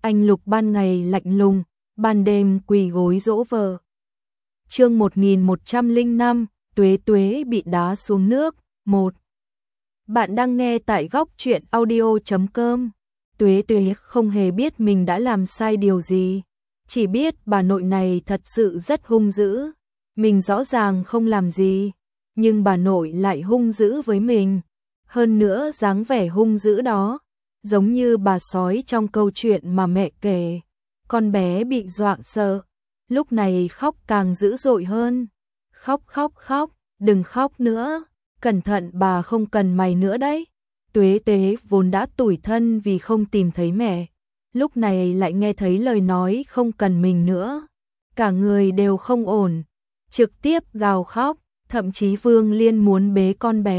anh Lục ban ngày lạnh lùng, ban đêm quỳ gối dỗ vợ. Chương 1105, Tuế Tuế bị đá xuống nước, 1. Bạn đang nghe tại góc truyện audio.com. Tuế Tuế không hề biết mình đã làm sai điều gì, chỉ biết bà nội này thật sự rất hung dữ. Mình rõ ràng không làm gì, nhưng bà nội lại hung dữ với mình. Hơn nữa dáng vẻ hung dữ đó, giống như bà sói trong câu chuyện mà mẹ kể. Con bé bị dọa sợ, lúc này khóc càng dữ dội hơn. Khóc khóc khóc, đừng khóc nữa, cẩn thận bà không cần mày nữa đấy. Tuế Tuế vốn đã tủi thân vì không tìm thấy mẹ, lúc này lại nghe thấy lời nói không cần mình nữa. Cả người đều không ổn, trực tiếp gào khóc, thậm chí Vương Liên muốn bế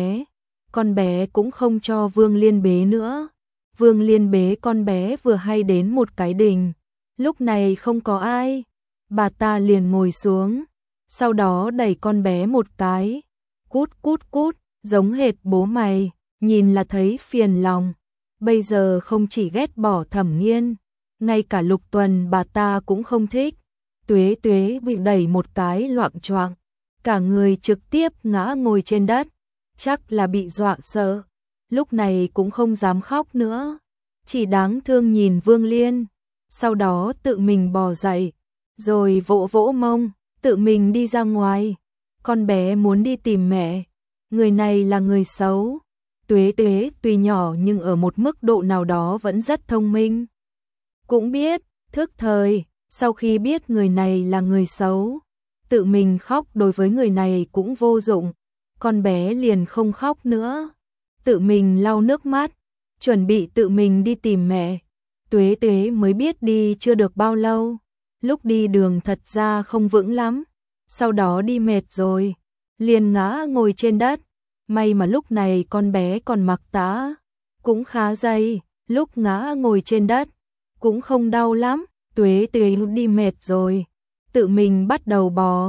con bé cũng không cho Vương Liên bế nữa. Vương Liên bế con bé vừa hay đến một cái đình, lúc này không có ai, bà ta liền ngồi xuống, sau đó đẩy con bé một cái, cút cút cút, giống hệt bố mày, nhìn là thấy phiền lòng. Bây giờ không chỉ ghét bỏ Thẩm Nghiên, ngay cả Lục Tuần bà ta cũng không thích. Tuế Tuế bị đẩy một cái loạng choạng, cả người trực tiếp ngã ngồi trên đất, chắc là bị dọa sợ, lúc này cũng không dám khóc nữa, chỉ đáng thương nhìn Vương Liên, sau đó tự mình bò dậy, rồi vỗ vỗ mông, tự mình đi ra ngoài. Con bé muốn đi tìm mẹ, người này là người xấu. Tuế Tuế tuy nhỏ nhưng ở một mức độ nào đó vẫn rất thông minh. Cũng biết, thức thời, sau khi biết người này là người xấu, tự mình khóc đối với người này cũng vô dụng. Con bé liền không khóc nữa, tự mình lau nước mắt, chuẩn bị tự mình đi tìm mẹ. Tuế Tuế mới biết đi chưa được bao lâu, lúc đi đường thật ra không vững lắm, sau đó đi mệt rồi, liền ngã ngồi trên đất. May mà lúc này con bé còn mặc tã, cũng khá dày, lúc ngã ngồi trên đất, cũng không đau lắm. Tuế Tuế đi mệt rồi, tự mình bắt đầu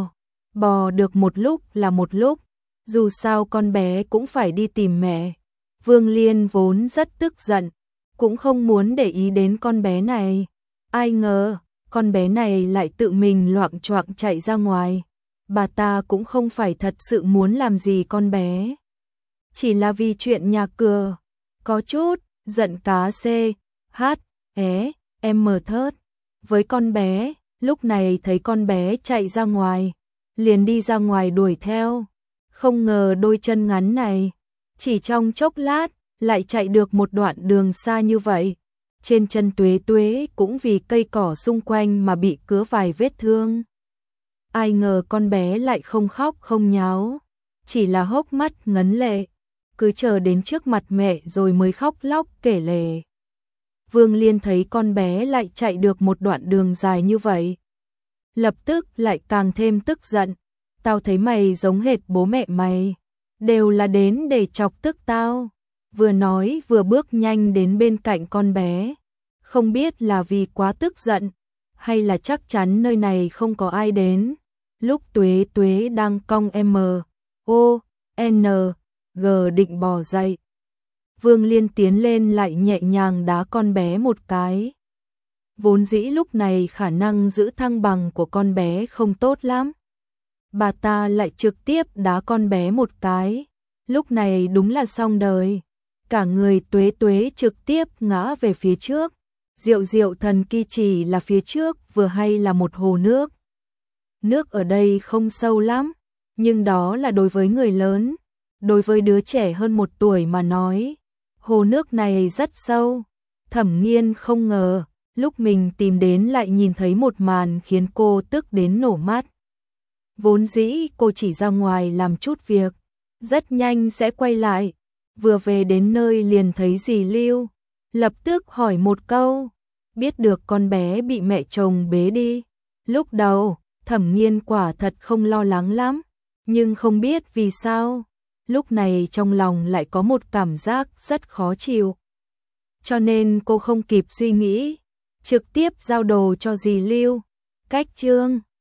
bò được một lúc là một lúc, dù sao con bé cũng phải đi tìm mẹ. Vương Liên vốn rất tức giận, cũng không muốn để ý đến con bé này, ai ngờ con bé này lại tự mình loạng choạng chạy ra ngoài. Bà ta cũng không phải thật sự muốn làm gì con bé, chỉ là vì chuyện nhà cửa, có chút giận cá em thớt với con bé. Lúc này thấy con bé chạy ra ngoài, liền đi ra ngoài đuổi theo, không ngờ đôi chân ngắn này chỉ trong chốc lát lại chạy được một đoạn đường xa như vậy. Trên chân Tuế Tuế cũng vì cây cỏ xung quanh mà bị cứa vài vết thương. Ai ngờ con bé lại không khóc không nháo, chỉ là hốc mắt ngấn lệ, cứ chờ đến trước mặt mẹ rồi mới khóc lóc kể lể. Vương Liên thấy con bé lại chạy được một đoạn đường dài như vậy, lập tức lại càng thêm tức giận. Tao thấy mày giống hệt bố mẹ mày, đều là đến để chọc tức tao. Vừa nói vừa bước nhanh đến bên cạnh con bé, không biết là vì quá tức giận, hay là chắc chắn nơi này không có ai đến. Lúc Tuế Tuế đang cong MONG định bò dậy, Vương Liên tiến lên lại nhẹ nhàng đá con bé một cái. Vốn dĩ lúc này khả năng giữ thăng bằng của con bé không tốt lắm, bà ta lại trực tiếp đá con bé một cái, lúc này đúng là xong đời. Cả người Tuế Tuế trực tiếp ngã về phía trước. Diệu Diệu Thần Kỳ chỉ là phía trước vừa hay là một hồ nước. Nước ở đây không sâu lắm, nhưng đó là đối với người lớn, đối với đứa trẻ hơn 1 tuổi mà nói, hồ nước này rất sâu. Thẩm Nghiên không ngờ, lúc mình tìm đến lại nhìn thấy một màn khiến cô tức đến nổ mắt. Vốn dĩ cô chỉ ra ngoài làm chút việc, rất nhanh sẽ quay lại. Vừa về đến nơi liền thấy dì Lưu, lập tức hỏi một câu, biết được con bé bị mẹ chồng bế đi. Lúc đầu, Thẩm Nghiên quả thật không lo lắng lắm, nhưng không biết vì sao, lúc này trong lòng lại có một cảm giác rất khó chịu. Cho nên cô không kịp suy nghĩ, trực tiếp giao đồ cho dì Lưu. Cách chương